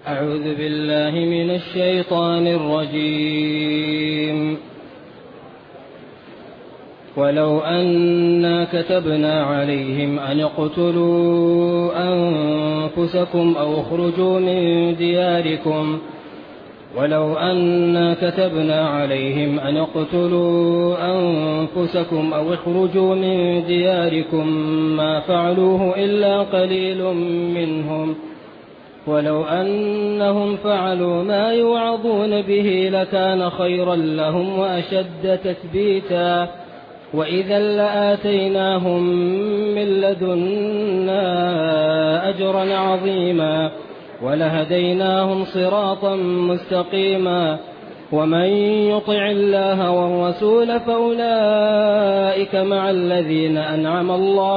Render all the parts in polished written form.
أعوذ بالله من الشيطان الرجيم. ولو أنا كتبنا عليهم أن اقتلوا أنفسكم أو اخرجوا من دياركم ما فعلوه إلا قليل منهم، ولو أنهم فعلوا ما يوعظون به لكان خيرا لهم وأشد تثبيتا، وإذا لآتيناهم من لدنا أجرا عظيما ولهديناهم صراطا مستقيما. ومن يطع الله والرسول فأولئك مع الذين أنعم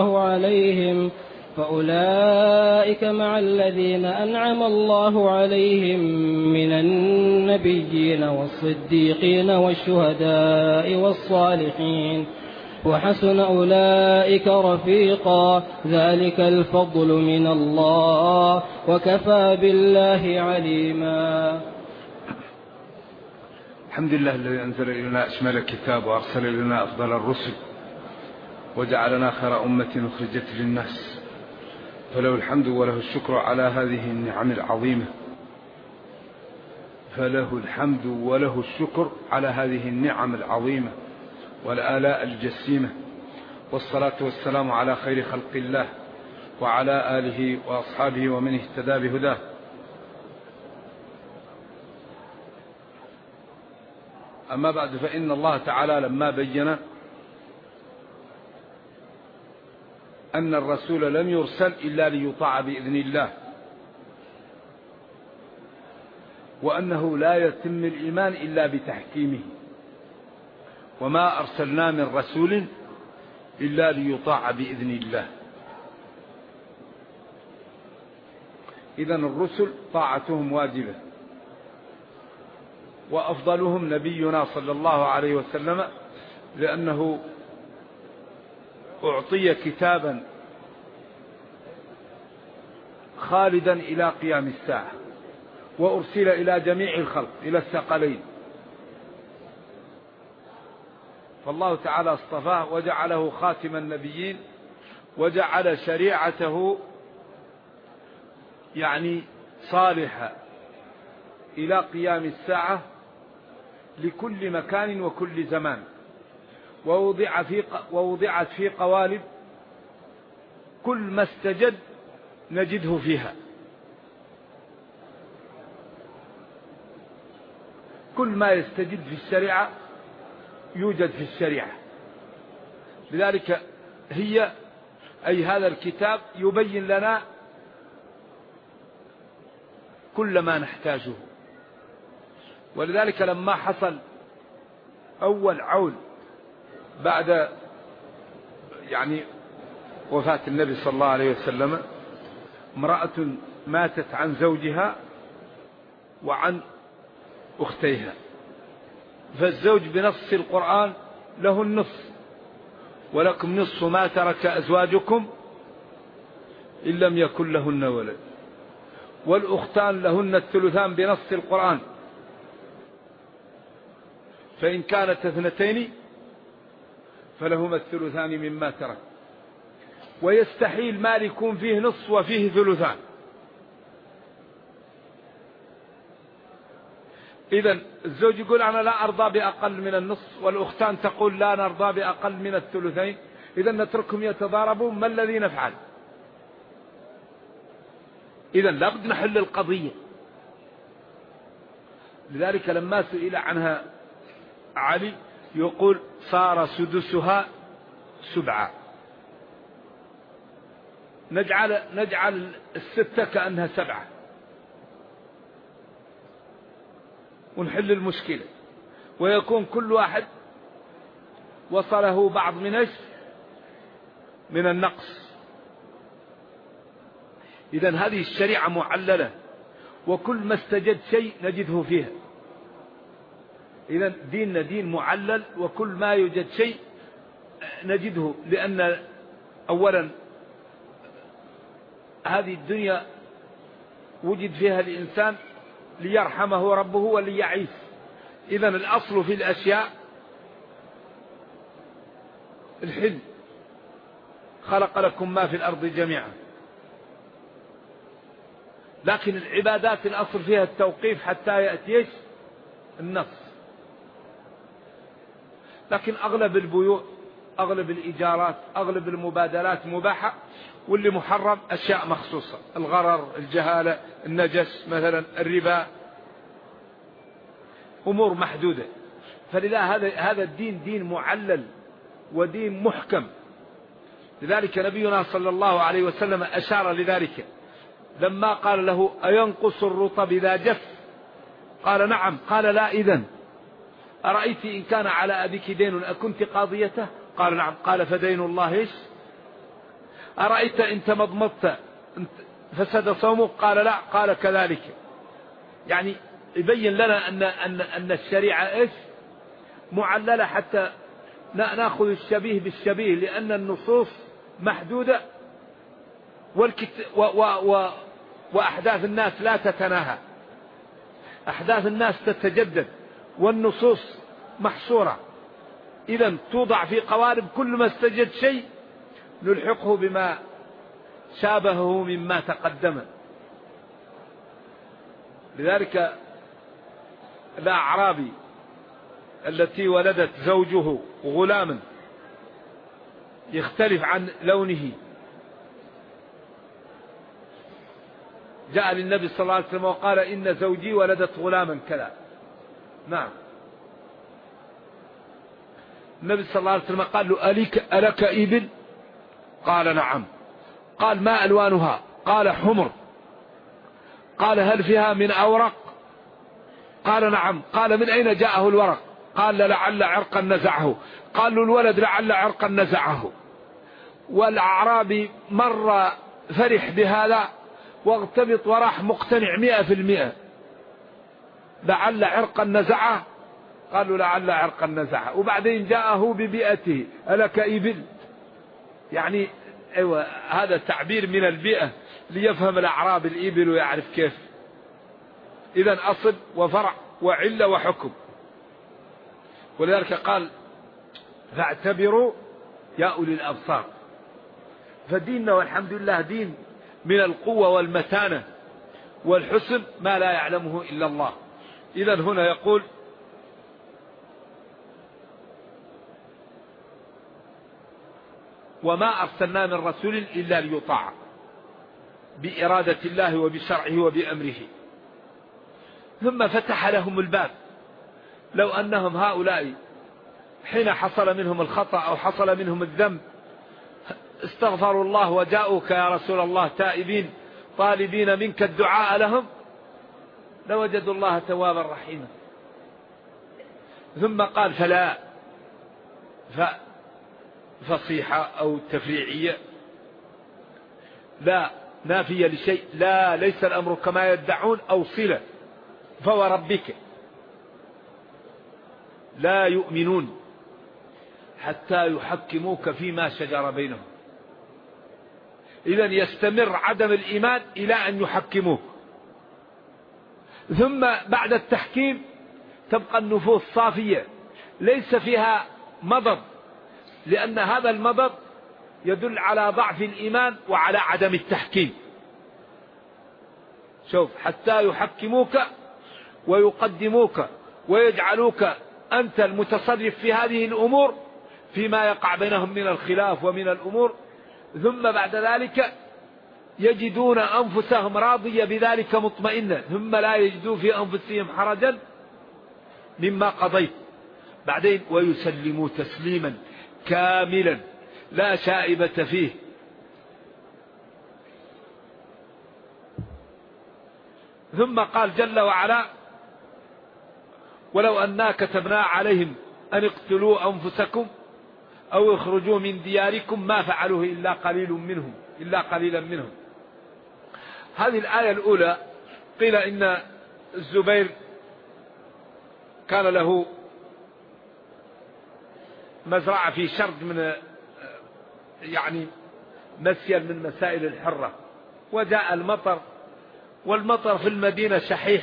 الله عليهم من النبيين والصديقين والشهداء والصالحين، وحسن أولئك رفيقا. ذلك الفضل من الله وكفى بالله عليما. الحمد لله الذي أنزل إلينا أشمل الكتاب وأرسل إلينا أفضل الرسل وجعلنا خير أمة أخرجت للناس، فله الحمد وله الشكر على هذه النعم العظيمة، والآلاء الجسيمة، والصلاة والسلام على خير خلق الله وعلى آله وأصحابه ومن اهتدى بهداه. أما بعد، فإن الله تعالى لما بين أن الرسول لم يرسل إلا ليطاع بإذن الله، وأنه لا يتم الإيمان إلا بتحكيمه، وما أرسلنا من رسول إلا ليطاع بإذن الله. إذن الرسل طاعتهم واجبة، وأفضلهم نبينا صلى الله عليه وسلم، لأنه أعطي كتابا خالدا إلى قيام الساعة، وأرسل إلى جميع الخلق، إلى الثقلين، فالله تعالى اصطفاه وجعله خاتم النبيين، وجعل شريعته صالحة إلى قيام الساعة لكل مكان وكل زمان، ووضعت في قوالب كل ما استجد نجده فيها، كل ما يستجد في الشريعة يوجد في الشريعة. لذلك هذا الكتاب يبين لنا كل ما نحتاجه. ولذلك لما حصل أول عول بعد وفاة النبي صلى الله عليه وسلم، امرأة ماتت عن زوجها وعن أختيها، فالزوج بنص القرآن له النصف، ولكم نصف ما ترك أزواجكم إن لم يكن لهن ولد، والأختان لهن الثلثان بنص القرآن، فإن كانت اثنتين فلهما الثلثان مما ترك، ويستحيل مال يكون فيه نصف وفيه ثلثان. إذن الزوج يقول أنا لا أرضى بأقل من النصف، والأختان تقول لا نرضى بأقل من الثلثين، إذن نتركهم يتضاربون، ما الذي نفعل؟ إذن لابد نحل القضية. لذلك لما سئل عنها علي يقول صار سدسها سبعة، نجعل الستة كأنها سبعة ونحل المشكلة، ويكون كل واحد وصله بعض من النقص. إذن هذه الشريعة معللة، وكل ما استجد شيء نجده فيها. إذن ديننا دين معلل، وكل ما يوجد شيء نجده، لأن أولا هذه الدنيا وجد فيها الإنسان ليرحمه ربه وليعيش. إذن الأصل في الأشياء الحل. خلق لكم ما في الأرض جميعا. لكن العبادات الأصل فيها التوقيف حتى يأتي النص. لكن أغلب البيوع، أغلب الإيجارات، أغلب المبادلات مباحة، واللي محرم أشياء مخصوصة: الغرر، الجهالة، النجس مثلا، الربا، أمور محدودة. فلذا هذا الدين دين معلل ودين محكم. لذلك نبينا صلى الله عليه وسلم أشار لذلك لما قال له: أينقص الرطب إذا جف؟ قال: نعم. قال: لا. إذن أرأيت إن كان على أبيك دين أكنت قاضيته؟ قال: نعم. قال: فدين الله إيش؟ أرأيت إن تمضمضت فسد صومك؟ قال: لا. قال: كذلك. يعني يبين لنا أن الشريعة إيش؟ معللة حتى نأخذ الشبيه بالشبيه، لأن النصوص محدودة وأحداث الناس لا تتناهى. أحداث الناس تتجدد والنصوص محصورة. إذن توضع في قوارب، كل ما استجد شيء نلحقه بما شابهه مما تقدم. لذلك الأعرابي التي ولدت زوجه غلاما يختلف عن لونه جاء للنبي صلى الله عليه وسلم وقال: إن زوجي ولدت غلاما كذا. نعم. النبي صلى الله عليه وسلم قال له: ألك إبل؟ قال: نعم. قال: ما ألوانها؟ قال: حمر. قال: هل فيها من أورق؟ قال: نعم. قال: من أين جاءه الورق؟ قال: لعل عرقا نزعه. قال له الولد: لعل عرقا نزعه. والأعرابي مر فرح بهذا واغتبط وراح مقتنع 100%. لعل عرقا نزعه. قالوا: لعل عرقا نزعه. وبعدين جاءه ببيئته: ألك إبل؟ يعني أيوة، هذا تعبير من البيئة ليفهم الأعراب الإبل ويعرف كيف. إذن أصل وفرع وعلة وحكم. ولذلك قال: فاعتبروا يا أولي الأبصار. فديننا والحمد لله دين من القوة والمتانة والحسن ما لا يعلمه إلا الله. إذن هنا يقول: وما أرسلنا من رسول إلا ليطاع بإرادة الله وبشرعه وبأمره. ثم فتح لهم الباب. لو أنهم هؤلاء حين حصل منهم الخطأ أو حصل منهم الذنب استغفروا الله وجاءوك يا رسول الله تائبين طالبين منك الدعاء لهم لوجدوا الله توابا رحيما. ثم قال: فلا، فصيحة أو تفريعية، لا نافية لشيء، لا ليس الأمر كما يدعون، أو صلة. فوربك لا يؤمنون حتى يحكموك فيما شجر بينهم. إذن يستمر عدم الإيمان إلى أن يحكموك. ثم بعد التحكيم تبقى النفوس صافية ليس فيها مضض، لأن هذا المضض يدل على ضعف الإيمان وعلى عدم التحكيم. شوف: حتى يحكموك ويقدموك ويجعلوك أنت المتصرف في هذه الأمور فيما يقع بينهم من الخلاف ومن الأمور. ثم بعد ذلك يجدون أنفسهم راضية بذلك مطمئنة، ثم لا يجدوا في أنفسهم حرجا مما قضيت. بعدين ويسلموا تسليما كاملا لا شائبة فيه. ثم قال جل وعلا: ولو أنا كتبنا عليهم أن اقتلوا أنفسكم أو اخرجوا من دياركم ما فعلوه إلا قليلا منهم. هذه الآية الأولى قيل إن الزبير كان له مزرعة في شرد من يعني مسيل من مسائل الحرة، وجاء المطر والمطر في المدينة شحيح،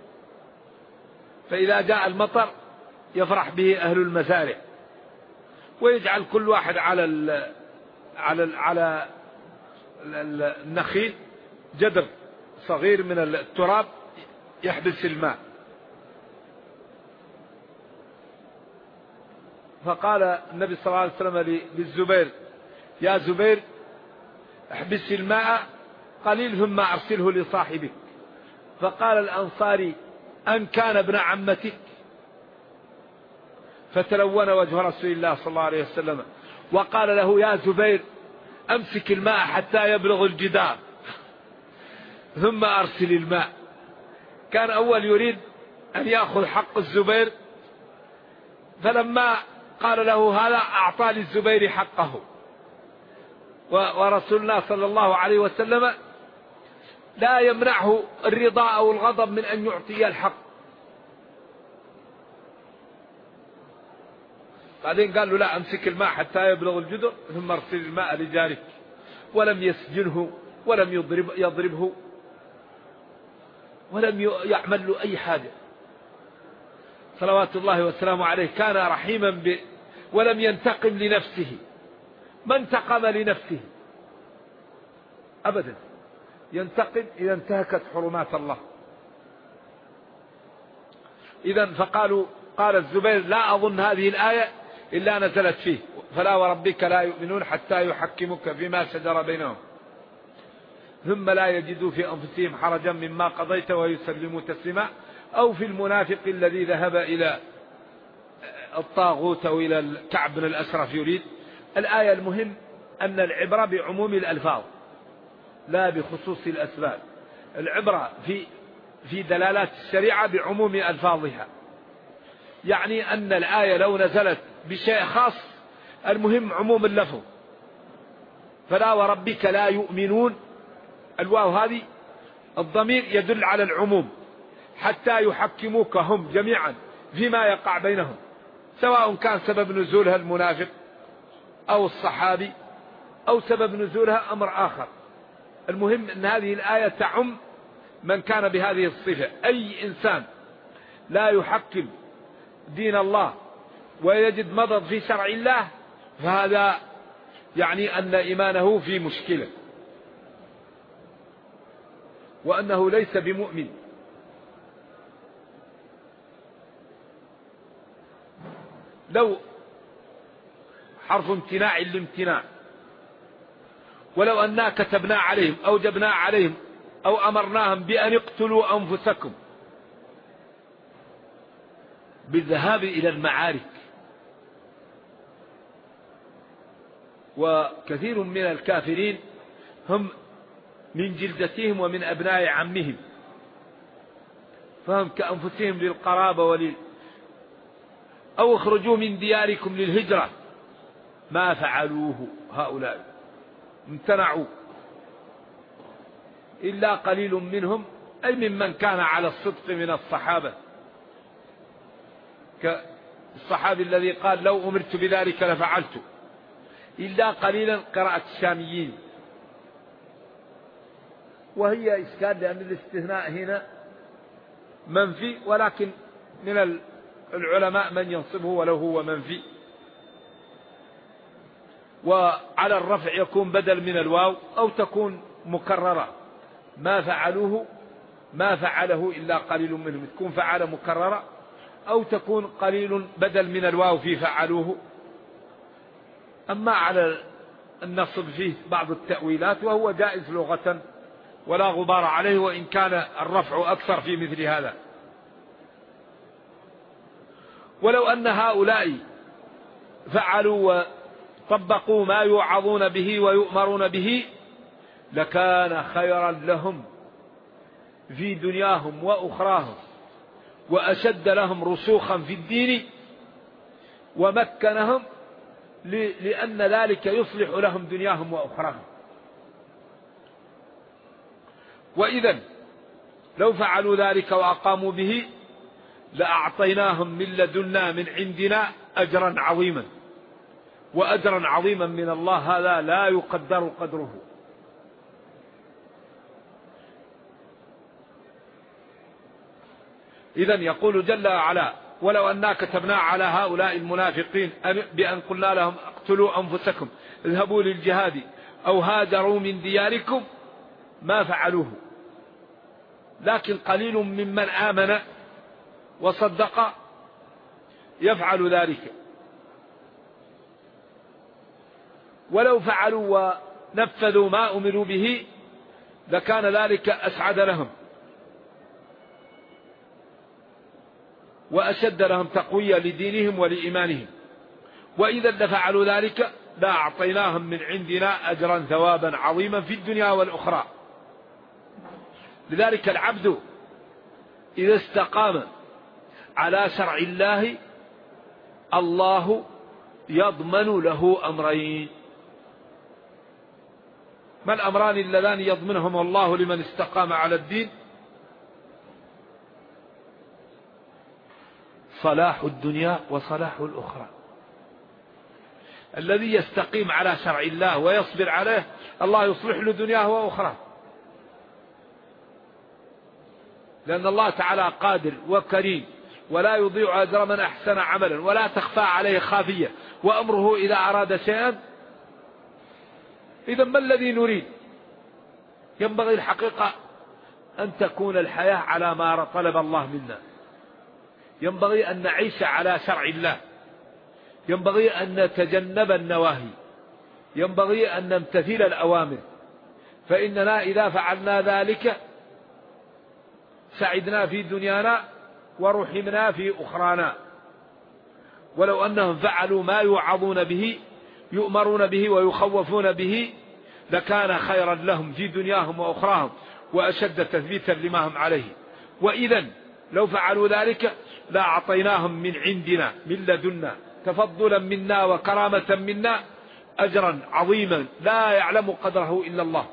فإذا جاء المطر يفرح به أهل المزارع، ويجعل كل واحد على النخيل جدر صغير من التراب يحبس الماء. فقال النبي صلى الله عليه وسلم للزبير: يا زبير احبس الماء قليل ثم أرسله لصاحبك. فقال الأنصاري: أن كان ابن عمتك؟ فتلون وجه رسول الله صلى الله عليه وسلم وقال له: يا زبير أمسك الماء حتى يبلغ الجدار ثم أرسل الماء. كان أول يريد أن يأخذ حق الزبير، فلما قال له هذا أعطى للزبير حقه. ورسول الله صلى الله عليه وسلم لا يمنعه الرضا أو الغضب من أن يعطي الحق. بعدين قال له: لا، أمسك الماء حتى يبلغ الجدر ثم أرسل الماء لجارك. ولم يسجنه ولم يضربه ولم يعمل له أي حاجة، صلوات الله وسلامه عليه. كان رحيما ولم ينتقم لنفسه، ما انتقم لنفسه أبدا، ينتقم إذا انتهكت حرمات الله. إذن قال الزبير: لا أظن هذه الآية إلا نزلت فيه: فلا وربك لا يؤمنون حتى يحكموك فيما شجر بينهم ثم لا يجدوا في أنفسهم حرجا مما قضيت ويسلموا تسليما، أو في المنافق الذي ذهب إلى الطاغوت أو إلى الكعب بن الأشرف يريد. الآية المهم أن العبرة بعموم الألفاظ لا بخصوص الأسباب. العبرة في دلالات الشريعة بعموم ألفاظها، يعني أن الآية لو نزلت بشيء خاص المهم عموم اللفظ. فلا وربك لا يؤمنون، الواو هذه الضمير يدل على العموم، حتى يحكموك هم جميعا فيما يقع بينهم، سواء كان سبب نزولها المنافق أو الصحابي أو سبب نزولها أمر آخر. المهم أن هذه الآية تعم من كان بهذه الصفة. أي إنسان لا يحكم دين الله ويجد مضض في شرع الله فهذا يعني أن إيمانه في مشكلة، وأنه ليس بمؤمن. لو حرف امتناع لامتناع، ولو أننا كتبنا عليهم أو جبنا عليهم أو أمرناهم بأن اقتلوا أنفسكم بالذهاب إلى المعارك. وكثير من الكافرين هم من جلدتهم ومن أبناء عمهم، فهم كأنفسهم للقرابة أو اخرجوا من دياركم للهجرة ما فعلوه هؤلاء، امتنعوا إلا قليل منهم، أي ممن كان على الصدق من الصحابة، كالصحابي الذي قال: لو أمرت بذلك لفعلت. إلا قليلا قراءة الشاميين، وهي إشكال لأن الاستثناء هنا منفي، ولكن من العلماء من ينصبه ولو هو منفي. وعلى الرفع يكون بدل من الواو أو تكون مكررة: ما فعلوه ما فعله إلا قليل منهم، تكون فعل مكررة، أو تكون قليل بدل من الواو في فعلوه. أما على النصب فيه بعض التأويلات وهو جائز لغة ولا غبار عليه، وإن كان الرفع أكثر في مثل هذا. ولو أن هؤلاء فعلوا وطبقوا ما يوعظون به ويؤمرون به لكان خيرا لهم في دنياهم وأخراهم، وأشد لهم رسوخا في الدين ومكنهم، لأن ذلك يصلح لهم دنياهم وأخراهم. وإذا لو فعلوا ذلك وأقاموا به لأعطيناهم من لدنا من عندنا أجرا عظيما، وأجرا عظيما من الله هذا لا يقدر قدره. إذن يقول جل وعلا: ولو أننا كتبنا على هؤلاء المنافقين بأن قلنا لهم اقتلوا أنفسكم اذهبوا للجهاد أو هاجروا من دياركم ما فعلوه، لكن قليل ممن آمن وصدق يفعل ذلك. ولو فعلوا ونفذوا ما أمروا به لكان ذلك أسعد لهم وأشد لهم تقوية لدينهم ولإيمانهم، وإذا لفعلوا ذلك لأعطيناهم من عندنا أجرا ثوابا عظيما في الدنيا والأخرى. لذلك العبد إذا استقام على شرع الله الله يضمن له أمرين. ما الأمران اللذان يضمنهم الله لمن استقام على الدين؟ صلاح الدنيا وصلاح الأخرى. الذي يستقيم على شرع الله ويصبر عليه الله يصلح له دنياه وأخرى، لأن الله تعالى قادر وكريم ولا يضيع أجر من أحسن عملا ولا تخفى عليه خافية، وأمره إذا أراد شيئا. إذا ما الذي نريد؟ ينبغي الحقيقة أن تكون الحياة على ما طلب الله منا، ينبغي أن نعيش على شرع الله، ينبغي أن نتجنب النواهي، ينبغي أن نمتثل الأوامر، فإننا إذا فعلنا ذلك سعدنا في دنيانا ورحمنا في أخرانا. ولو أنهم فعلوا ما يوعظون به يؤمرون به ويخوفون به لكان خيرا لهم في دنياهم وأخراهم وأشد تثبيتا لما هم عليه. وإذا لو فعلوا ذلك لأعطيناهم من عندنا من لدنا تفضلا منا وكرامة منا أجرا عظيما لا يعلم قدره إلا الله،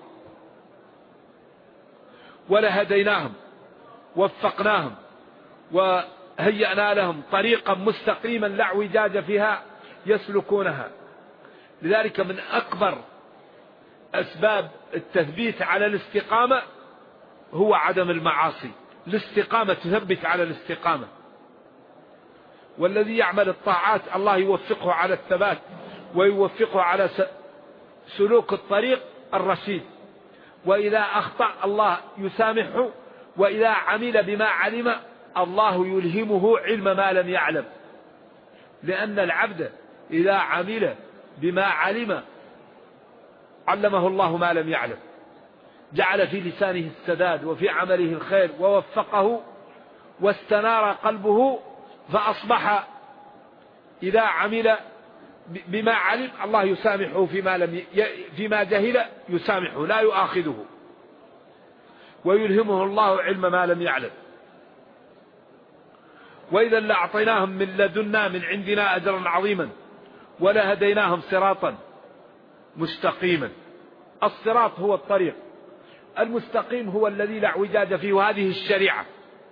ولهديناهم وفقناهم وهيأنا لهم طريقا مستقيما لا اعوجاج فيها يسلكونها. لذلك من أكبر أسباب التثبيت على الاستقامة هو عدم المعاصي. الاستقامة تثبت على الاستقامة، والذي يعمل الطاعات الله يوفقه على الثبات ويوفقه على سلوك الطريق الرشيد، وإذا أخطأ الله يسامحه، وإذا عمل بما علم الله يلهمه علم ما لم يعلم، لأن العبد إذا عمل بما علم علمه الله ما لم يعلم، جعل في لسانه السداد وفي عمله الخير ووفقه واستنار قلبه، فأصبح إذا عمل بما علم الله يسامحه فيما جهل يسامحه لا يؤاخذه، ويلهمه الله علم ما لم يعلم. وإذا لأعطيناهم من لدنا من عندنا أجرا عظيما ولهديناهم صراطا مستقيما. الصراط هو الطريق المستقيم، هو الذي لا اعوجاج فيه، وهذه الشريعة.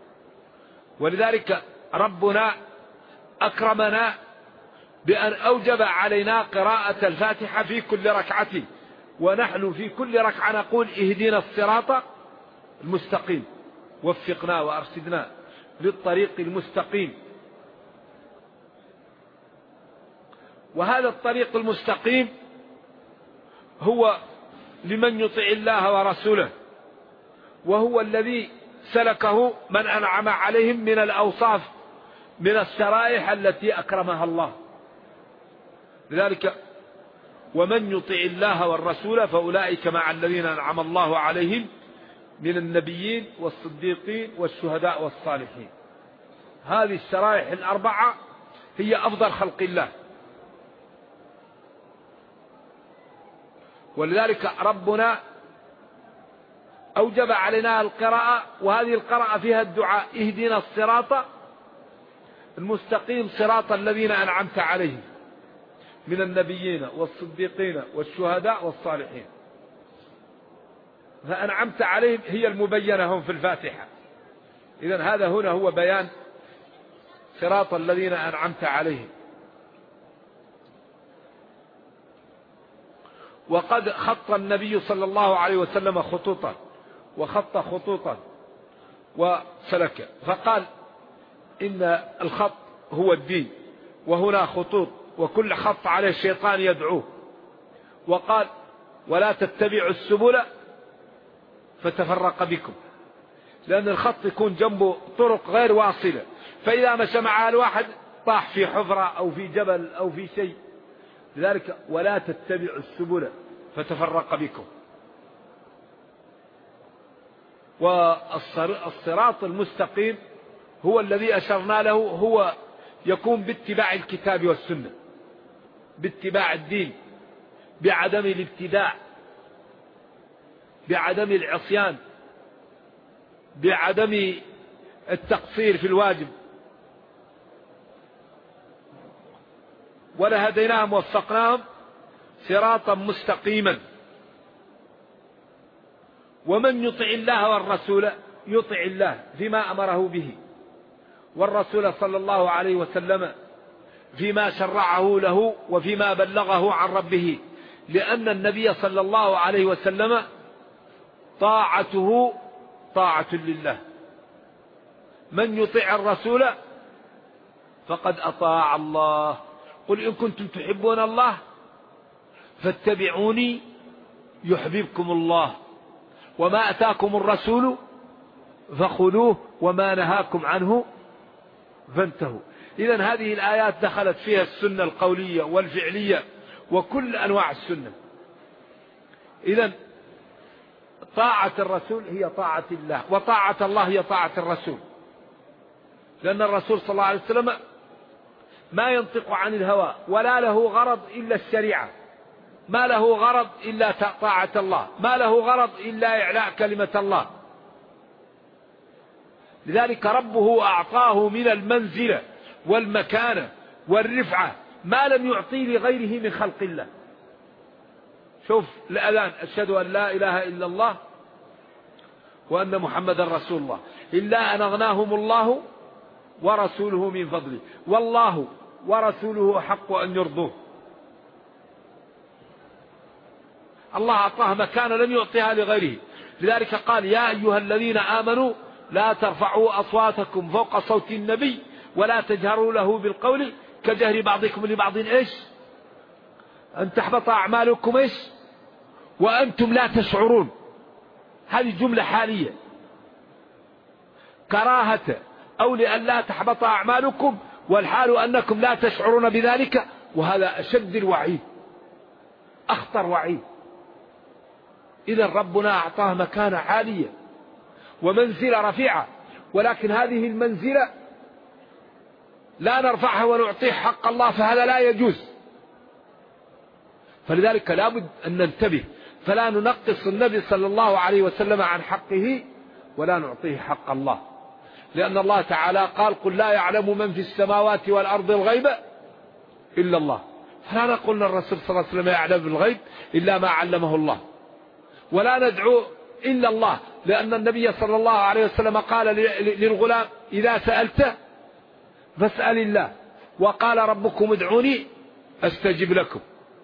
ولذلك ربنا أكرمنا بأن أوجب علينا قراءة الفاتحة في كل ركعة، ونحن في كل ركعة نقول اهدنا الصراط المستقيم، وفقنا وأرشدنا للطريق المستقيم. وهذا الطريق المستقيم هو لمن يطع الله ورسوله، وهو الذي سلكه من أنعم عليهم من الأوصاف من الشرائع التي أكرمها الله. لذلك ومن يطع الله والرسول فأولئك مع الذين أنعم الله عليهم من النبيين والصديقين والشهداء والصالحين. هذه الشرائع الأربعة هي أفضل خلق الله. ولذلك ربنا أوجب علينا القراءة، وهذه القراءة فيها الدعاء اهدنا الصراط المستقيم صراط الذين أنعمت عليهم من النبيين والصديقين والشهداء والصالحين. فأنعمت عليهم هي المبينة هم في الفاتحة. إذن هذا هنا هو بيان صراط الذين أنعمت عليهم. وقد خط النبي صلى الله عليه وسلم خطوطا وخط خطوطا وسلك، فقال إن الخط هو الدين، وهنا خطوط وكل خط عليه الشيطان يدعوه. وقال ولا تتبعوا السبل فتفرق بكم، لأن الخط يكون جنبه طرق غير واصلة، فإذا مشى مع الواحد طاح في حفرة أو في جبل أو في شيء. لذلك ولا تتبعوا السبل فتفرق بكم. والصراط المستقيم هو الذي أشرنا له، هو يكون باتباع الكتاب والسنة، باتباع الدين، بعدم الابتداع، بعدم العصيان، بعدم التقصير في الواجب. ولهديناهم ووفقناهم صراطا مستقيما. ومن يطع الله والرسول يطع الله فيما أمره به، والرسول صلى الله عليه وسلم فيما شرعه له وفيما بلغه عن ربه، لأن النبي صلى الله عليه وسلم طاعته طاعة لله. من يطيع الرسول فقد أطاع الله. قل إن كنتم تحبون الله فاتبعوني يحببكم الله، وما أتاكم الرسول فخذوه وما نهاكم عنه فانتهوا. إذن هذه الآيات دخلت فيها السنة القولية والفعلية وكل أنواع السنة. إذن طاعة الرسول هي طاعة الله، وطاعة الله هي طاعة الرسول، لأن الرسول صلى الله عليه وسلم ما ينطق عن الهوى، ولا له غرض إلا الشريعة، ما له غرض إلا طاعة الله، ما له غرض إلا إعلاء كلمة الله. لذلك ربه أعطاه من المنزلة والمكانة والرفعة ما لم يعطيه لغيره من خلق الله. شوف الأذان: أشهد أن لا إله إلا الله وأن محمد رسول الله، إلا أن أغناهم الله ورسوله من فضله، والله ورسوله حق أن يرضوه. الله أعطاه مكانة لم يعطيها لغيره. لذلك قال: يا أيها الذين آمنوا لا ترفعوا أصواتكم فوق صوت النبي ولا تجهروا له بالقول كجهر بعضكم لبعض إيش أن تحبط أعمالكم إيش وأنتم لا تشعرون. هذه جملة حالية، كراهة أو لأن لا تحبط أعمالكم والحال أنكم لا تشعرون بذلك، وهذا أشد الوعيد، أخطر وعيد. إذا ربنا أعطاه مكانة عالية ومنزلة رفيعة، ولكن هذه المنزلة لا نرفعها ونعطيه حق الله، فهذا لا يجوز. فلذلك لابد أن ننتبه، فلا ننقص النبي صلى الله عليه وسلم عن حقه ولا نعطيه حق الله، لأن الله تعالى قال: قل لا يعلم من في السماوات والأرض الغيب إلا الله. فلا نقول الرسول صلى الله عليه وسلم يعلم الغيب إلا ما علمه الله، ولا ندعو إلا الله، لأن النبي صلى الله عليه وسلم قال للغلام: إذا سألت فاسأل الله، وقال: ربكم ادعوني أستجب لكم.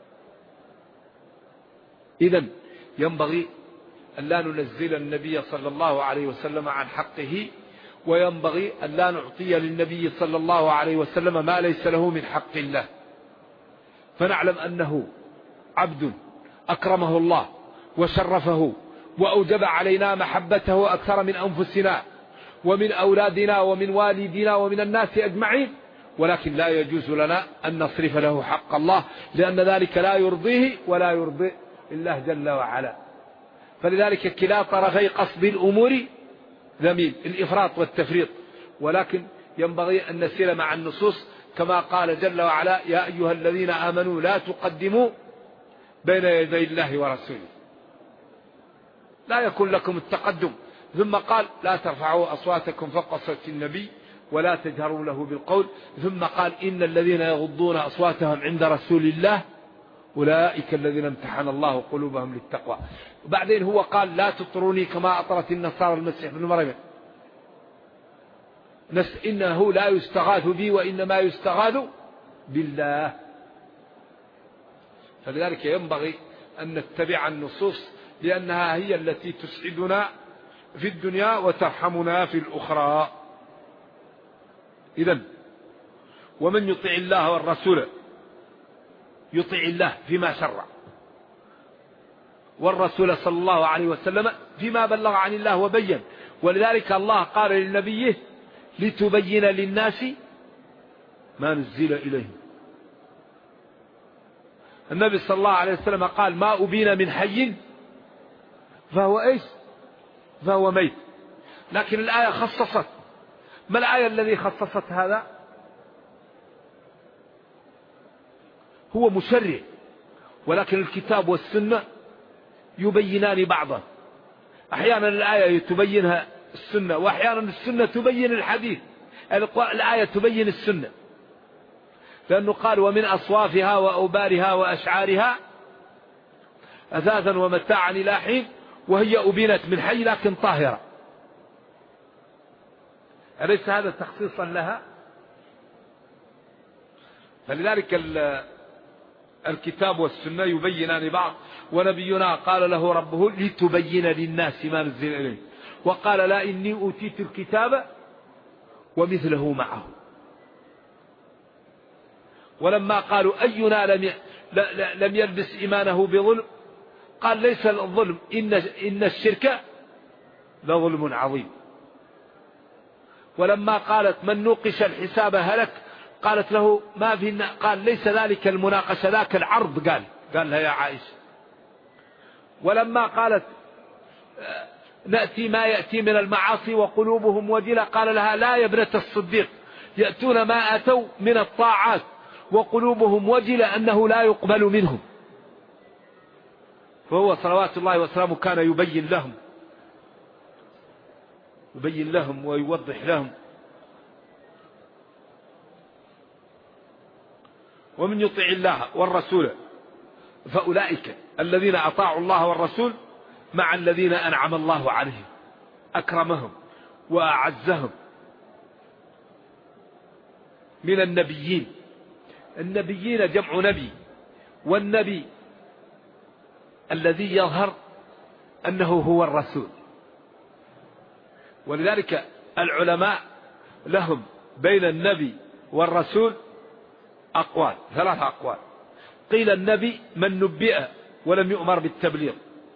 إذن ينبغي أن لا ننزل النبي صلى الله عليه وسلم عن حقه، وينبغي أن لا نعطي للنبي صلى الله عليه وسلم ما ليس له من حق الله. فنعلم أنه عبد أكرمه الله وشرفه وأوجب علينا محبته أكثر من أنفسنا ومن أولادنا ومن والدنا ومن الناس أجمعين، ولكن لا يجوز لنا أن نصرف له حق الله، لأن ذلك لا يرضيه ولا يرضي الله جل وعلا. فلذلك كلا طرفي قصد الأمور ذميم، الإفراط والتفريط، ولكن ينبغي أن نسير مع النصوص كما قال جل وعلا: يا أيها الذين آمنوا لا تقدموا بين يدي الله ورسوله. لا يكون لكم التقدم. ثم قال: لا ترفعوا أصواتكم فوق صوت النبي ولا تجهروا له بالقول. ثم قال: إن الذين يغضون أصواتهم عند رسول الله أولئك الذين امتحن الله قلوبهم للتقوى. وبعدين هو قال: لا تطروني كما أطرت النصارى المسيح ابن مريم، إنه لا يستغاث بي وإنما يستغاث بالله. فلذلك ينبغي أن نتبع النصوص، لأنها هي التي تسعدنا في الدنيا وترحمنا في الأخرى. إذن ومن يطع الله والرسول يطع الله فيما شرع، والرسول صلى الله عليه وسلم فيما بلغ عن الله وبين. ولذلك الله قال لنبيه لتبين للناس ما نزل إليهم. النبي صلى الله عليه وسلم قال ما أبين من حي فهو إيش؟ فهو ميت. لكن الآية خصصت. ما الآية الذي خصصت هذا؟ هو مشرع، ولكن الكتاب والسنة يبينان بعضا. أحيانا الآية تبينها السنة، وأحيانا السنة تبين الحديث. الآية تبين السنة، لأنه قال ومن أصوافها وأوبارها وأشعارها أثاثا ومتاعا إلى حين، وهي أبينت من حي لكن طاهرة. أليس هذا تخصيصا لها؟ فلذلك الكتاب والسنة يبينان بعض. ونبينا قال له ربه لتبين للناس ما نزل إليه، وقال لا إني أوتيت الكتاب ومثله معه. ولما قالوا أينا لم يلبس إيمانه بظلم قال ليس الظلم إن الشرك لظلم عظيم. ولما قالت من نوقش الحساب هلك قالت له ما في، قال ليس ذلك المناقشة ذاك العرض، قال لها يا عائشة. ولما قالت نأتي ما يأتي من المعاصي وقلوبهم وجلة قال لها لا يا ابنة الصديق، يأتون ما أتوا من الطاعات وقلوبهم وجلة أنه لا يقبل منهم. فهو صلوات الله وسلامه كان يبين لهم ويوضح لهم. ومن يطع الله والرسول فأولئك الذين أطاعوا الله والرسول مع الذين أنعم الله عليهم أكرمهم وأعزهم من النبيين. النبيين جمع نبي، والنبي الذي يظهر أنه هو الرسول. ولذلك العلماء لهم بين النبي والرسول أقوال، 3 أقوال. قيل النبي من نبئ ولم يؤمر بالتبليغ،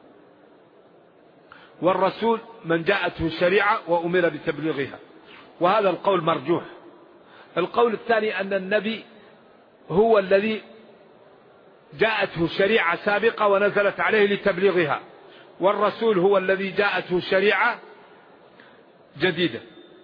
والرسول من جاءته الشريعة وأمر بتبليغها، وهذا القول مرجوح. القول الثاني أن النبي هو الذي جاءته شريعة سابقة ونزلت عليه لتبليغها، والرسول هو الذي جاءته شريعة جديدة.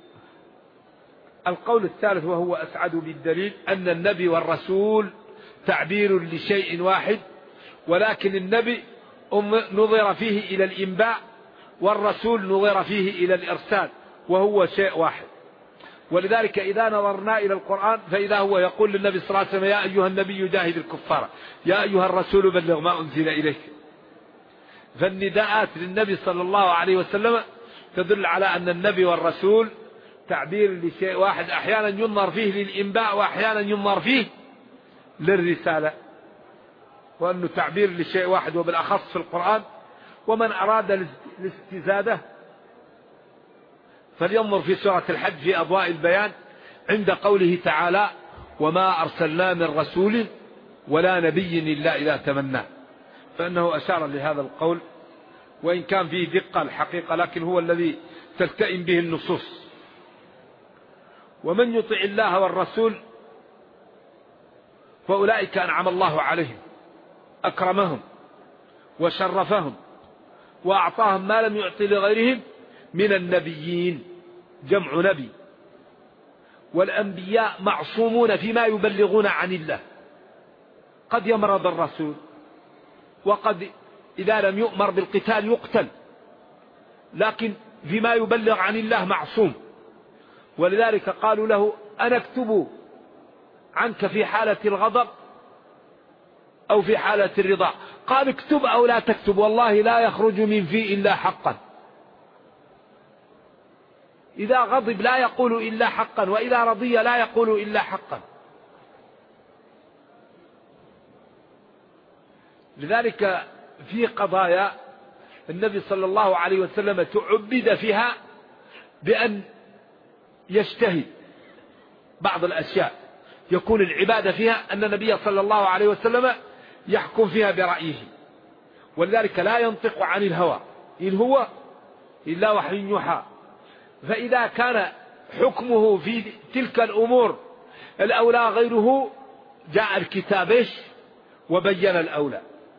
القول الثالث وهو أسعد بالدليل أن النبي والرسول تعبير لشيء واحد، ولكن النبي نظر فيه إلى الإنباء، والرسول نظر فيه إلى الإرسال، وهو شيء واحد. ولذلك إذا نظرنا إلى القرآن فإذا هو يقول للنبي صلى الله عليه وسلم يا أيها النبي جاهد الكفار، يا أيها الرسول بلغ ما أنزل إليك. فالنداءات للنبي صلى الله عليه وسلم تدل على أن النبي والرسول تعبير لشيء واحد، أحيانا ينظر فيه للإنباء وأحيانا ينظر فيه للرسالة، وأنه تعبير لشيء واحد وبالأخص في القرآن. ومن أراد الاستزادة فلينظر في سورة الحج في أضواء البيان عند قوله تعالى وما أرسلنا من رسول ولا نبي إلا إذا تمنى، فإنه أشار لهذا القول، وإن كان فيه دقة الحقيقة لكن هو الذي تلتئم به النصوص. ومن يطع الله والرسول فأولئك أنعم الله عليهم أكرمهم وشرفهم وأعطاهم ما لم يعطي لغيرهم من النبيين، جمع نبي. والأنبياء معصومون فيما يبلغون عن الله، قد يمرض الرسول، وقد إذا لم يؤمر بالقتال يقتل، لكن فيما يبلغ عن الله معصوم. ولذلك قالوا له أنا أكتب عنك في حالة الغضب أو في حالة الرضا، قال اكتب أو لا تكتب والله لا يخرج من في إلا حقا. إذا غضب لا يقول إلا حقا، وإذا رضي لا يقول إلا حقا. لذلك في قضايا النبي صلى الله عليه وسلم تعبد فيها بأن يجتهد بعض الأشياء يكون العبادة فيها أن النبي صلى الله عليه وسلم يحكم فيها برأيه، ولذلك لا ينطق عن الهوى إن هو إلا وحي يوحى. فإذا كان حكمه في تلك الأمور الأولى غيره، جاء الكتاب وبين الأولى.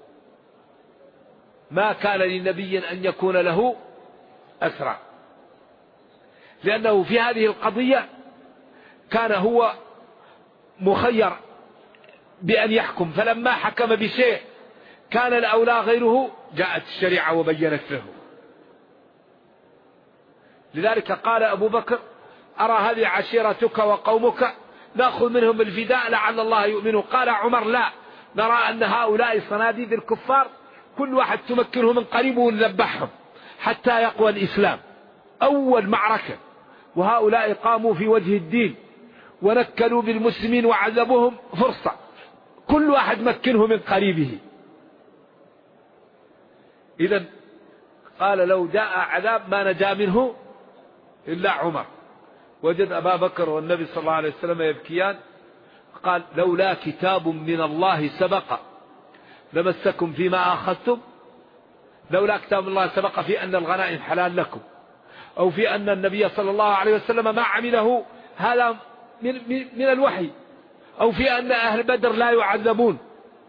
ما كان لنبي أن يكون له أسرى، لأنه في هذه القضية كان هو مخير بأن يحكم، فلما حكم بشيء كان الأولى غيره جاءت الشريعة وبينت له. لذلك قال أبو بكر: أرى هذه عشيرتك وقومك نأخذ منهم الفداء لعل الله يؤمنه. قال عمر: لا، نرى أن هؤلاء صناديد الكفار كل واحد تمكنه من قريبه ونذبحهم حتى يقوى الإسلام. أول معركة، وهؤلاء قاموا في وجه الدين ونكلوا بالمسلمين وعذبوهم فرصة، كل واحد مكنه من قريبه. إذن قال: لو جاء عذاب ما نجا منه إلا عمر. وجد أبا بكر والنبي صلى الله عليه وسلم يبكيان، قال: لولا كتاب من الله سبق لمسكم فيما أخذتم. لولا كتاب من الله سبق في أن الغنائم حلال لكم، أو في أن النبي صلى الله عليه وسلم ما عمله هذا من الوحي، أو في أن أهل بدر لا يعذبون.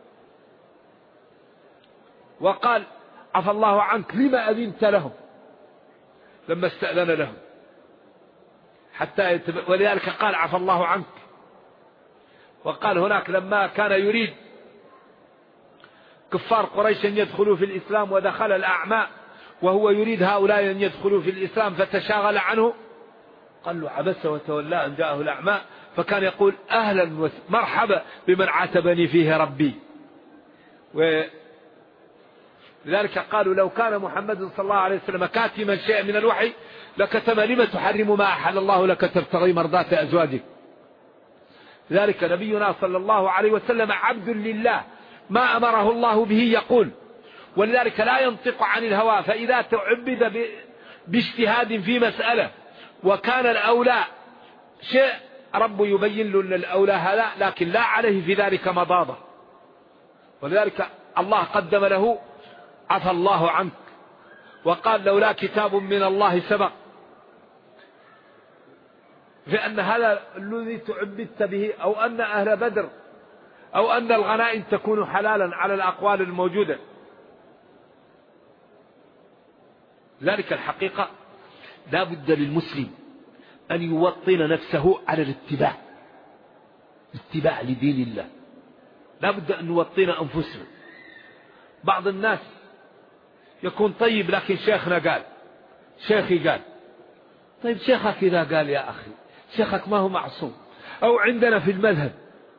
وقال: عفى الله عنك لما أذنت لهم لما استأذن لهم حتى ولذلك قال: عفى الله عنك. وقال هناك لما كان يريد كفار قريش أن يدخلوا في الإسلام ودخل الأعمى وهو يريد هؤلاء أن يدخلوا في الإسلام فتشاغل عنه، قال له: عبس وتولى أن جاءه الأعمى. فكان يقول: أهلا مرحبا بمن عاتبني فيه ربي. ولذلك قالوا: لو كان محمد صلى الله عليه وسلم كاتما شيئا من الوحي لكتم: لما تحرم ما أحل الله لك تبتغي مرضات أزواجك. ذلك نبينا صلى الله عليه وسلم عبد لله، ما أمره الله به يقول، ولذلك لا ينطق عن الهوى. فإذا تعبد باجتهاد في مسألة وكان الأولى شيء، رب يبين له أن الأولى هذا، لكن لا عليه في ذلك مضاضة. ولذلك الله قدم له: عفى الله عنك. وقال: لولا كتاب من الله سبق، لأن هذا الذي تعبدت به، أو أن أهل بدر، أو أن الغنائم تكون حلالا على الأقوال الموجودة. ذلك الحقيقة لا بد للمسلم أن يوطن نفسه على الاتباع لدين الله. لا بد أن نوطن أنفسنا. بعض الناس يكون طيب لكن شيخنا قال، شيخي قال. طيب شيخك إذا قال يا أخي، شيخك ما هو معصوم. أو عندنا في المذهب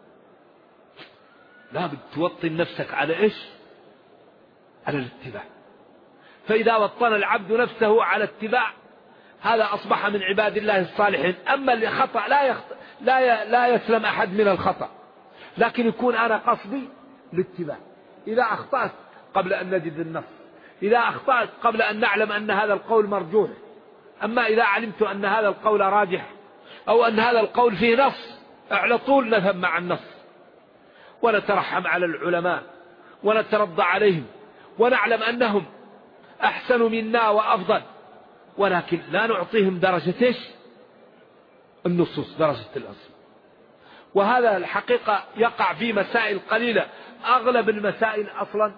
لا بد توطن نفسك على إيش؟ على الاتباع. فإذا وطن العبد نفسه على اتباع هذا أصبح من عباد الله الصالحين. أما اللي خطأ لا يسلم أحد من الخطأ، لكن يكون أنا قصدي الاتباع. إذا أخطأت قبل أن نجد النص، إذا أخطأت قبل أن نعلم أن هذا القول مرجوح. أما إذا علمت أن هذا القول راجح أو أن هذا القول فيه نص، على طول نذهب مع النص ونترحم على العلماء ونترضى عليهم ونعلم أنهم أحسن منا وأفضل، ولكن لا نعطيهم درجة النصوص، درجة الأصل. وهذا الحقيقة يقع في مسائل قليلة. أغلب المسائل أصلا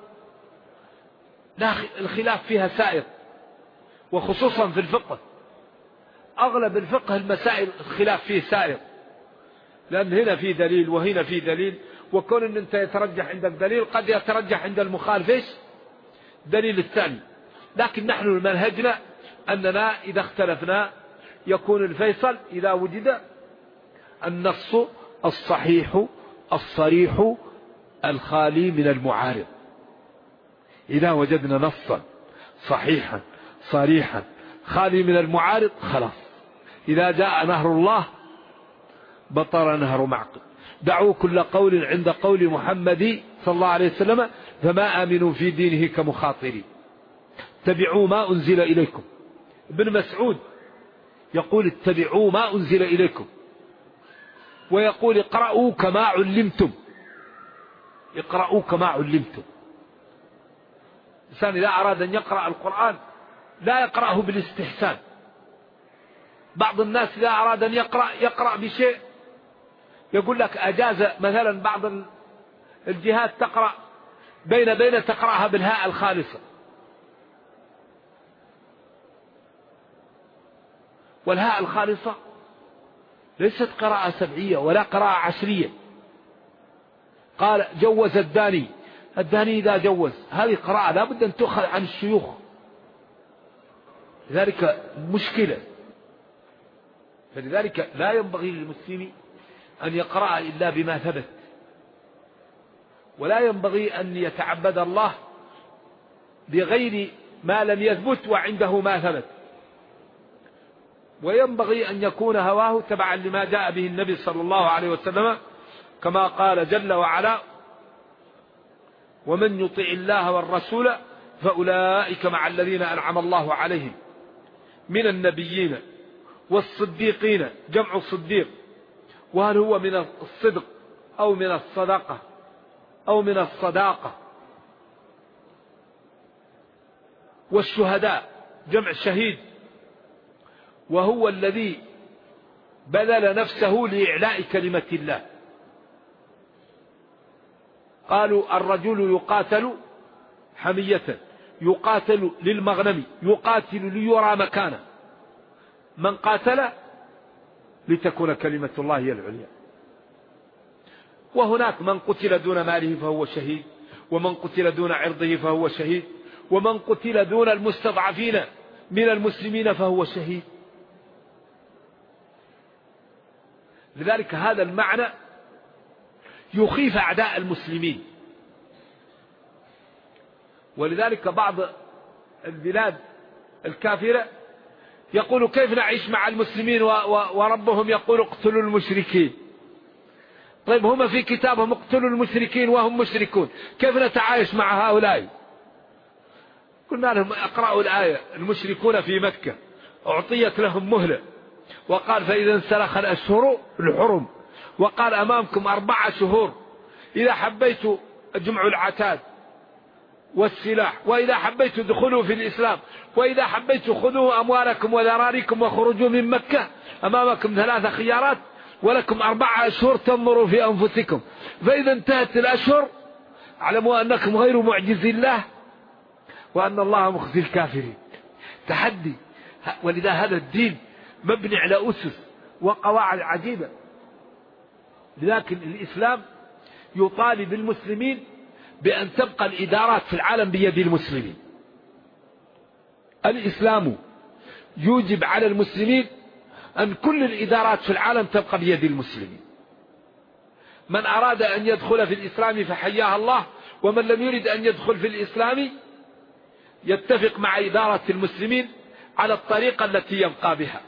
الخلاف فيها سائر، وخصوصا في الفقه. أغلب الفقه المسائل الخلاف فيه سائر، لأن هنا في دليل وهنا في دليل، وكون أن أنت يترجح عندك دليل قد يترجح عند المخالف دليل الثاني. لكن نحن منهجنا أننا إذا اختلفنا يكون الفيصل إذا وجد النص الصحيح الصريح الخالي من المعارض. إذا وجدنا نصا صحيحا صريحا خالي من المعارض خلاص. إذا جاء نهر الله بطل نهر معقل. دعوا كل قول عند قول محمد صلى الله عليه وسلم، فما آمنوا في دينه كمخاطرين. اتبعوا ما أنزل إليكم. ابن مسعود يقول: اتبعوا ما أنزل إليكم. ويقول اقرأوا كما علمتم، اقرأوا كما علمتم. الإنسان إذا أراد أن يقرأ القرآن لا يقرأه بالاستحسان. بعض الناس إذا أراد أن يقرأ بشيء يقول لك أجاز مثلا بعض الجهات تقرأ بين تقرأها بالهاء الخالصة، والهاء الخالصة ليست قراءة سبعية ولا قراءة عشرية. قال جوز الداني إذا جوز هذه قراءة لا بد أن تؤخذ عن الشيوخ، لذلك مشكلة. فلذلك لا ينبغي للمسلم أن يقرأ إلا بما ثبت، ولا ينبغي أن يتعبد الله بغير ما لم يثبت وعنده ما ثبت، وينبغي أن يكون هواه تبعا لما جاء به النبي صلى الله عليه وسلم، كما قال جل وعلا: ومن يطع الله والرسول فأولئك مع الذين أنعم الله عليهم من النبيين والصديقين، جمع صديق، وهل هو من الصدق أو من الصدقة أو من الصداقة، والشهداء جمع شهيد، وهو الذي بذل نفسه لإعلاء كلمة الله. قالوا الرجل يقاتل حمية، يقاتل للمغنم، يقاتل ليرى مكانه، من قاتل لتكون كلمة الله هي العليا. وهناك من قتل دون ماله فهو شهيد، ومن قتل دون عرضه فهو شهيد، ومن قتل دون المستضعفين من المسلمين فهو شهيد. لذلك هذا المعنى يخيف أعداء المسلمين. ولذلك بعض البلاد الكافرة يقول كيف نعيش مع المسلمين وربهم يقول اقتلوا المشركين. طيب هم في كتابهم اقتلوا المشركين وهم مشركون، كيف نتعايش مع هؤلاء؟ قلنا لهم اقرأوا الآية: المشركون في مكة أعطيت لهم مهلة، وقال فإذا انسلخ الأشهر الحرم، وقال أمامكم 4 شهور، إذا حبيت جمع العتاد والسلاح، وإذا حبيت ادخلوا في الإسلام، وإذا حبيت خذوا أموالكم وذراريكم وخرجوا من مكة، أمامكم 3 خيارات، ولكم 4 أشهر تنظروا في أنفسكم، فإذا انتهت الأشهر اعلموا أنكم غير معجزي الله وأن الله مخزي الكافرين. تحدي. ولذا هذا الدين مبني على أسس وقواعد عجيبة. لكن الإسلام يطالب المسلمين بأن تبقى الإدارات في العالم بيد المسلمين. الإسلام يوجب على المسلمين أن كل الإدارات في العالم تبقى بيد المسلمين. من أراد أن يدخل في الإسلام فحياه الله، ومن لم يرد أن يدخل في الإسلام يتفق مع إدارة المسلمين على الطريقة التي يبقى بها.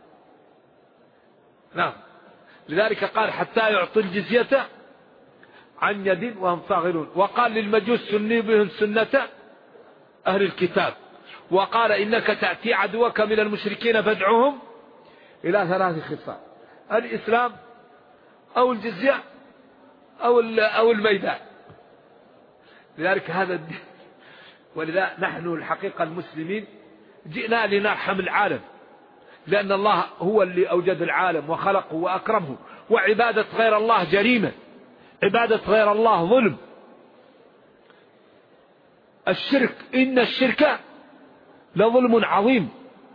نعم. لذلك قال حتى يعطوا الجزية عن يد وهم صاغرون. وقال للمجوس سني بهم سنة أهل الكتاب، وقال إنك تأتي عدوك من المشركين فادعوهم إلى 3 خصال: الإسلام أو الجزية أو الميدان. لذلك هذا الدين. ولذا نحن الحقيقة المسلمين جئنا لنرحم العالم، لأن الله هو اللي أوجد العالم وخلقه وأكرمه، وعبادة غير الله جريمة، عبادة غير الله ظلم. الشرك، إن الشرك لظلم عظيم.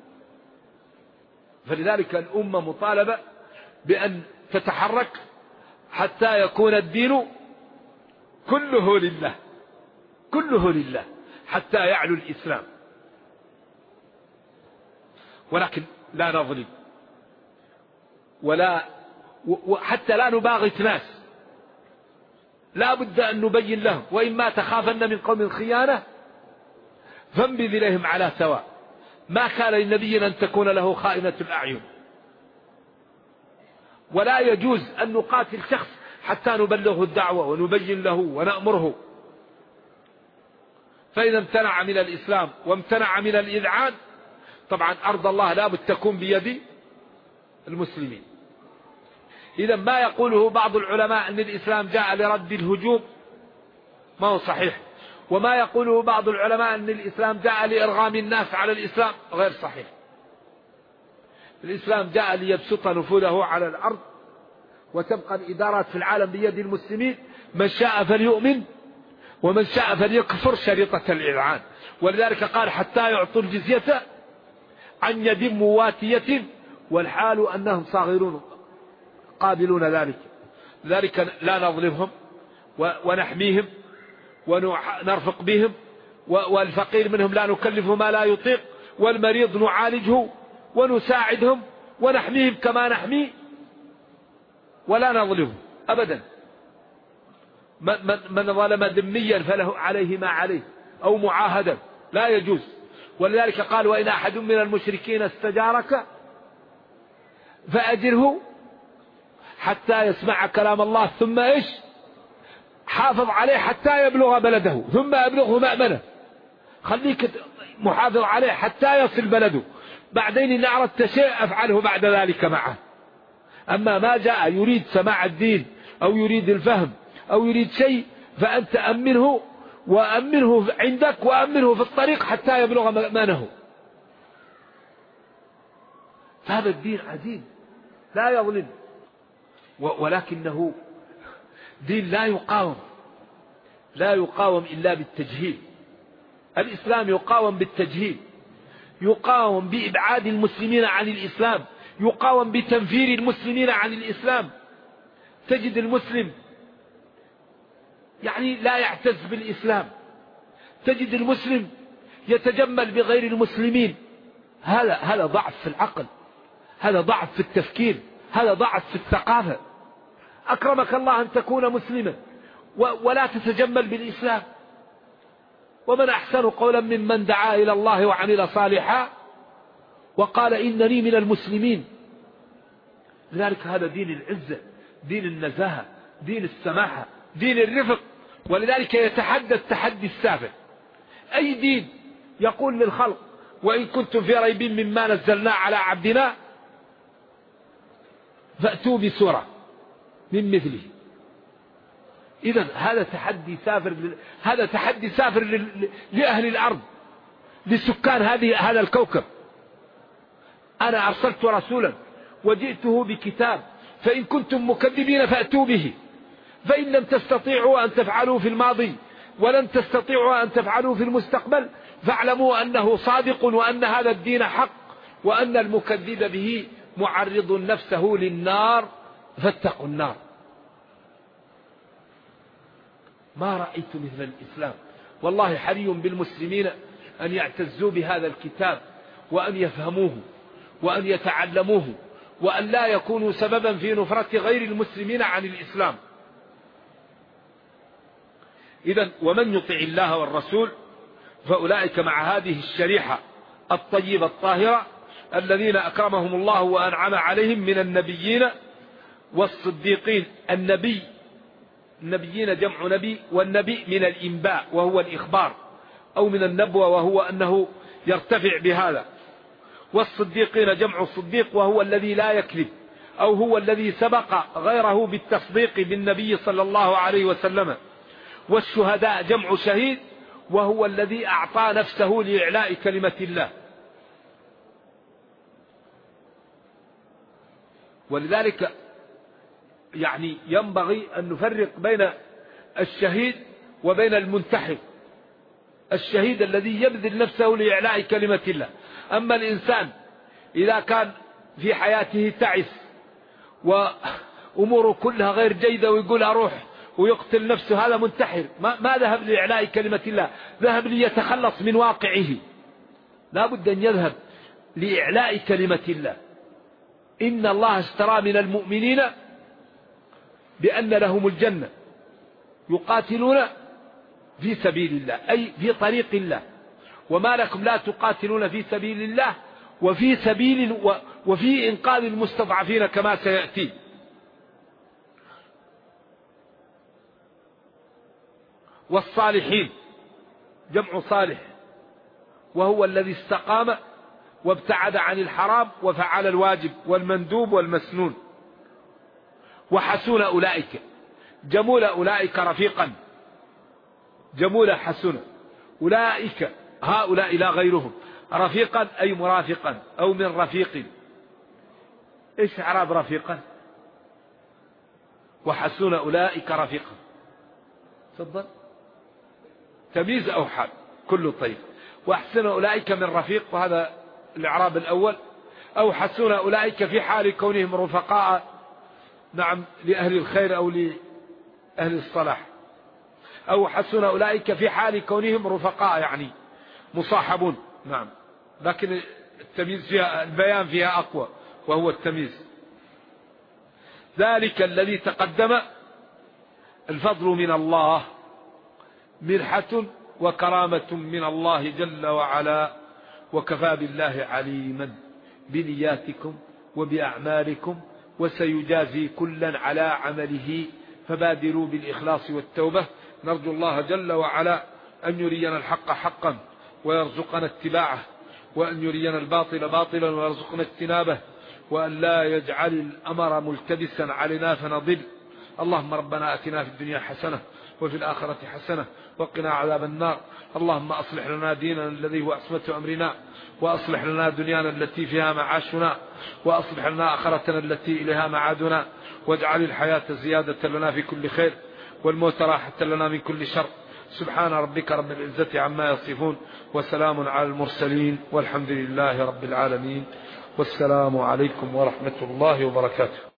فلذلك الأمة مطالبة بأن تتحرك حتى يكون الدين كله لله، كله لله، حتى يعلو الإسلام. ولكن لا نظلم وحتى لا نباغت ناس، لا بد أن نبين لهم: وإما تخافن من قوم خيانة فانبذ إليهم على سواء. ما كان للنبي أن تكون له خائنة الأعين، ولا يجوز أن نقاتل شخص حتى نبلغه الدعوة ونبين له ونأمره. فإذا امتنع من الإسلام وامتنع من الإذعان، طبعا أرض الله لا بد تكون بيد المسلمين. إذا ما يقوله بعض العلماء أن الإسلام جاء لرد الهجوم ما هو صحيح، وما يقوله بعض العلماء أن الإسلام جاء لإرغام الناس على الإسلام غير صحيح. الإسلام جاء ليبسط نفوذه على الأرض وتبقى الإدارات في العالم بيد المسلمين، من شاء فليؤمن ومن شاء فليكفر شريطة الإذعان. ولذلك قال حتى يعطوا الجزية عن يد مواتية والحال أنهم صاغرون قابلون ذلك. ذلك لا نظلمهم ونحميهم ونرفق بهم، والفقير منهم لا نكلفه ما لا يطيق، والمريض نعالجه ونساعدهم ونحميهم كما نحميه ولا نظلمه أبدا. من ظلم ذميا فله عليه ما عليه أو معاهدا لا يجوز. ولذلك قال وإن أحد من المشركين استجارك فأجره حتى يسمع كلام الله ثم إيش حافظ عليه حتى يبلغ بلده ثم أبلغه مأمنه. خليك محافظ عليه حتى يصل بلده، بعدين إن أردت شيء أفعله بعد ذلك معه. أما ما جاء يريد سماع الدين أو يريد الفهم أو يريد شيء فأنت أمنه وأمنه عندك وأمنه في الطريق حتى يبلغ مأمنه. فهذا الدين عزيز لا يظلم، ولكنه دين لا يقاوم إلا بالتجهيل. الإسلام يقاوم بالتجهيل، يقاوم بإبعاد المسلمين عن الإسلام، يقاوم بتنفير المسلمين عن الإسلام. تجد المسلم يعني لا يعتز بالإسلام، تجد المسلم يتجمل بغير المسلمين. هذا ضعف في العقل، هذا ضعف في التفكير، هذا ضعف في الثقافة. أكرمك الله أن تكون مسلما ولا تتجمل بالإسلام. ومن أحسن قولا ممن دعا إلى الله وعمل صالحا وقال إنني من المسلمين. لذلك هذا دين العزة، دين النزاهة، دين السماحة، دين الرفق. ولذلك يتحدى التحدي السافر. أي دين يقول للخلق وإن كنتم في ريب مما نزلنا على عبدنا فأتوا بسورة من مثله. إذن هذا تحدي سافر لأهل الأرض، لسكان هذا الكوكب. أنا أرسلت رسولا وجئته بكتاب فإن كنتم مكذبين فأتوا به، فإن لم تستطيعوا أن تفعلوا في الماضي ولن تستطيعوا أن تفعلوا في المستقبل فاعلموا أنه صادق وأن هذا الدين حق وأن المكذب به معرض نفسه للنار فاتقوا النار. ما رأيت مثل الإسلام. والله حري بالمسلمين أن يعتزوا بهذا الكتاب وأن يفهموه وأن يتعلموه وأن لا يكونوا سببا في نفرة غير المسلمين عن الإسلام. إذن ومن يطع الله والرسول فأولئك مع هذه الشريحة الطيبة الطاهرة الذين أكرمهم الله وأنعم عليهم من النبيين والصديقين. النبيين جمع نبي، والنبي من الإنباء وهو الإخبار، أو من النبوة وهو أنه يرتفع بهذا. والصديقين جمع صديق وهو الذي لا يكذب، أو هو الذي سبق غيره بالتصديق بالنبي صلى الله عليه وسلم. والشهداء جمع شهيد وهو الذي أعطى نفسه لإعلاء كلمة الله. ولذلك يعني ينبغي أن نفرق بين الشهيد وبين المنتحر. الشهيد الذي يبذل نفسه لإعلاء كلمة الله. أما الإنسان إذا كان في حياته تعس وأموره كلها غير جيدة ويقول أروح ويقتل نفسه، هذا منتحر، ما ذهب لإعلاء كلمة الله، ذهب ليتخلص من واقعه. لا بد أن يذهب لإعلاء كلمة الله. إن الله اشترى من المؤمنين بأن لهم الجنة يقاتلون في سبيل الله، أي في طريق الله. وما لكم لا تقاتلون في سبيل الله وفي إنقاذ المستضعفين كما سيأتي. والصالحين جمع صالح وهو الذي استقام وابتعد عن الحرام وفعل الواجب والمندوب والمسنون. وحسون أولئك، جمول أولئك رفيقا، جمول حسون أولئك هؤلاء لا غيرهم، رفيقا أي مرافقا أو من رفيق. إيش إعراب رفيقا؟ وحسون أولئك رفيقا، تفضل تمييز أو حال كله طيب. وحسن أولئك من رفيق، وهذا الإعراب الأول. أو حسون أولئك في حال كونهم رفقاء، نعم، لأهل الخير أو لأهل الصلاح. أو حسون أولئك في حال كونهم رفقاء يعني مصاحبون، نعم، لكن التمييز فيها، البيان فيها أقوى وهو التمييز. ذلك الذي تقدم الفضل من الله، منحة وكرامة من الله جل وعلا، وكفى بالله عليما بنياتكم وبأعمالكم، وسيجازي كلا على عمله، فبادروا بالإخلاص والتوبة. نرجو الله جل وعلا أن يرينا الحق حقا ويرزقنا اتباعه، وأن يرينا الباطل باطلا ويرزقنا اجتنابه، وأن لا يجعل الأمر ملتبسا علينا فنضل. اللهم ربنا أتنا في الدنيا حسنة وفي الآخرة حسنة وقنا عذاب النار. اللهم أصلح لنا ديننا الذي هو عصمة أمرنا، وأصلح لنا دنيانا التي فيها معاشنا، وأصلح لنا آخرتنا التي إليها معادنا، واجعل الحياة زيادة لنا في كل خير، والموت راحة لنا من كل شر. سبحان ربك رب العزة عما يصفون، وسلام على المرسلين، والحمد لله رب العالمين، والسلام عليكم ورحمة الله وبركاته.